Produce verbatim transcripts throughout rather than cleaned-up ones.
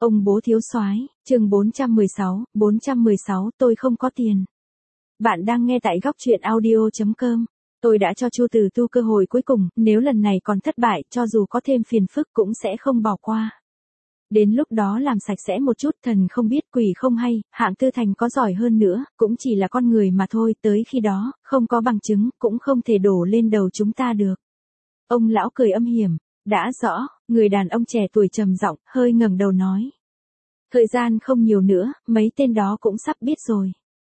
Ông bố thiếu soái, chương bốn trăm mười sáu, bốn trăm mười sáu, tôi không có tiền. Bạn đang nghe tại góc truyện audio chấm com. Tôi đã cho Chu Từ Tu cơ hội cuối cùng, nếu lần này còn thất bại, cho dù có thêm phiền phức cũng sẽ không bỏ qua. Đến lúc đó làm sạch sẽ một chút, thần không biết quỷ không hay, Hạng Tư Thành có giỏi hơn nữa, cũng chỉ là con người mà thôi, tới khi đó, không có bằng chứng, cũng không thể đổ lên đầu chúng ta được. Ông lão cười âm hiểm, đã rõ, người đàn ông trẻ tuổi trầm giọng, hơi ngẩng đầu nói. Thời gian không nhiều nữa, mấy tên đó cũng sắp biết rồi.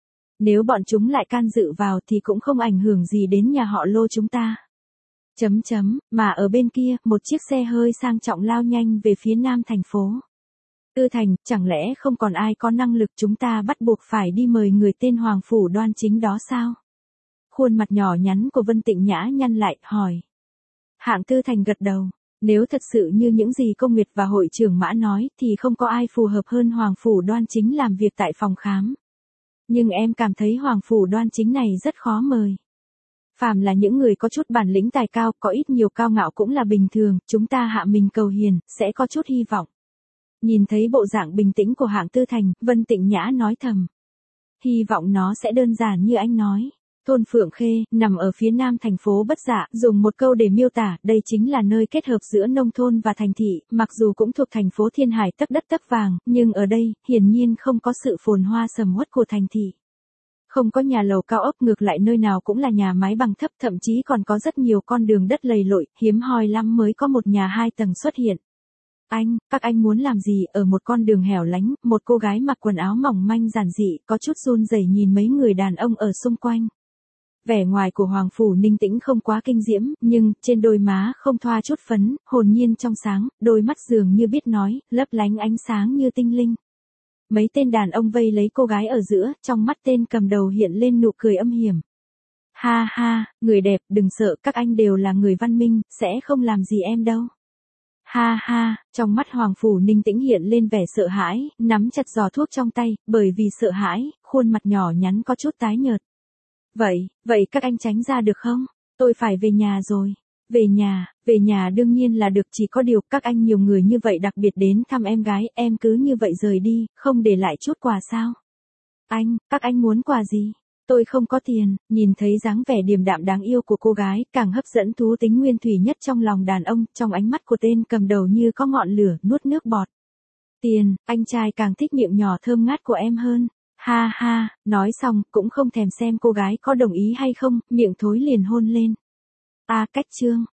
Nếu bọn chúng lại can dự vào thì cũng không ảnh hưởng gì đến nhà họ Lô chúng ta. Chấm chấm, mà ở bên kia, một chiếc xe hơi sang trọng lao nhanh về phía nam thành phố. Tư Thành, chẳng lẽ không còn ai có năng lực chúng ta bắt buộc phải đi mời người tên Hoàng Phủ Đoan Chính đó sao? Khuôn mặt nhỏ nhắn của Vân Tịnh Nhã nhăn lại, hỏi. Hạng Tư Thành gật đầu. Nếu thật sự như những gì Công Nguyệt và hội trưởng Mã nói thì không có ai phù hợp hơn Hoàng Phủ Đoan Chính làm việc tại phòng khám. Nhưng em cảm thấy Hoàng Phủ Đoan Chính này rất khó mời. Phàm là những người có chút bản lĩnh tài cao, có ít nhiều cao ngạo cũng là bình thường, chúng ta hạ mình cầu hiền, sẽ có chút hy vọng. Nhìn thấy bộ dạng bình tĩnh của Hạng Tư Thành, Vân Tịnh Nhã nói thầm. Hy vọng nó sẽ đơn giản như anh nói. Thôn Phượng Khê, nằm ở phía nam thành phố Bất Dạ, dùng một câu để miêu tả, đây chính là nơi kết hợp giữa nông thôn và thành thị, mặc dù cũng thuộc thành phố Thiên Hải tấc đất tấc vàng, nhưng ở đây, hiển nhiên không có sự phồn hoa sầm uất của thành thị. Không có nhà lầu cao ốc, ngược lại nơi nào cũng là nhà mái bằng thấp, thậm chí còn có rất nhiều con đường đất lầy lội, hiếm hoi lắm mới có một nhà hai tầng xuất hiện. Anh, các anh muốn làm gì? Ở một con đường hẻo lánh, một cô gái mặc quần áo mỏng manh giản dị, có chút run rẩy nhìn mấy người đàn ông ở xung quanh. Vẻ ngoài của Hoàng Phủ Ninh Tĩnh không quá kinh diễm, nhưng trên đôi má không thoa chút phấn, hồn nhiên trong sáng, đôi mắt dường như biết nói, lấp lánh ánh sáng như tinh linh. Mấy tên đàn ông vây lấy cô gái ở giữa, trong mắt tên cầm đầu hiện lên nụ cười âm hiểm. Ha ha, người đẹp, đừng sợ, các anh đều là người văn minh, sẽ không làm gì em đâu. Ha ha, trong mắt Hoàng Phủ Ninh Tĩnh hiện lên vẻ sợ hãi, nắm chặt giò thuốc trong tay, bởi vì sợ hãi, khuôn mặt nhỏ nhắn có chút tái nhợt. Vậy, vậy các anh tránh ra được không? Tôi phải về nhà rồi. Về nhà, về nhà đương nhiên là được, chỉ có điều các anh nhiều người như vậy đặc biệt đến thăm em gái, em cứ như vậy rời đi, không để lại chút quà sao? Anh, các anh muốn quà gì? Tôi không có tiền. Nhìn thấy dáng vẻ điềm đạm đáng yêu của cô gái, càng hấp dẫn thú tính nguyên thủy nhất trong lòng đàn ông, trong ánh mắt của tên cầm đầu như có ngọn lửa, nuốt nước bọt. Tiền, anh trai càng thích miệng nhỏ thơm ngát của em hơn. Ha ha, nói xong, cũng không thèm xem cô gái có đồng ý hay không, miệng thối liền hôn lên. À cách chương,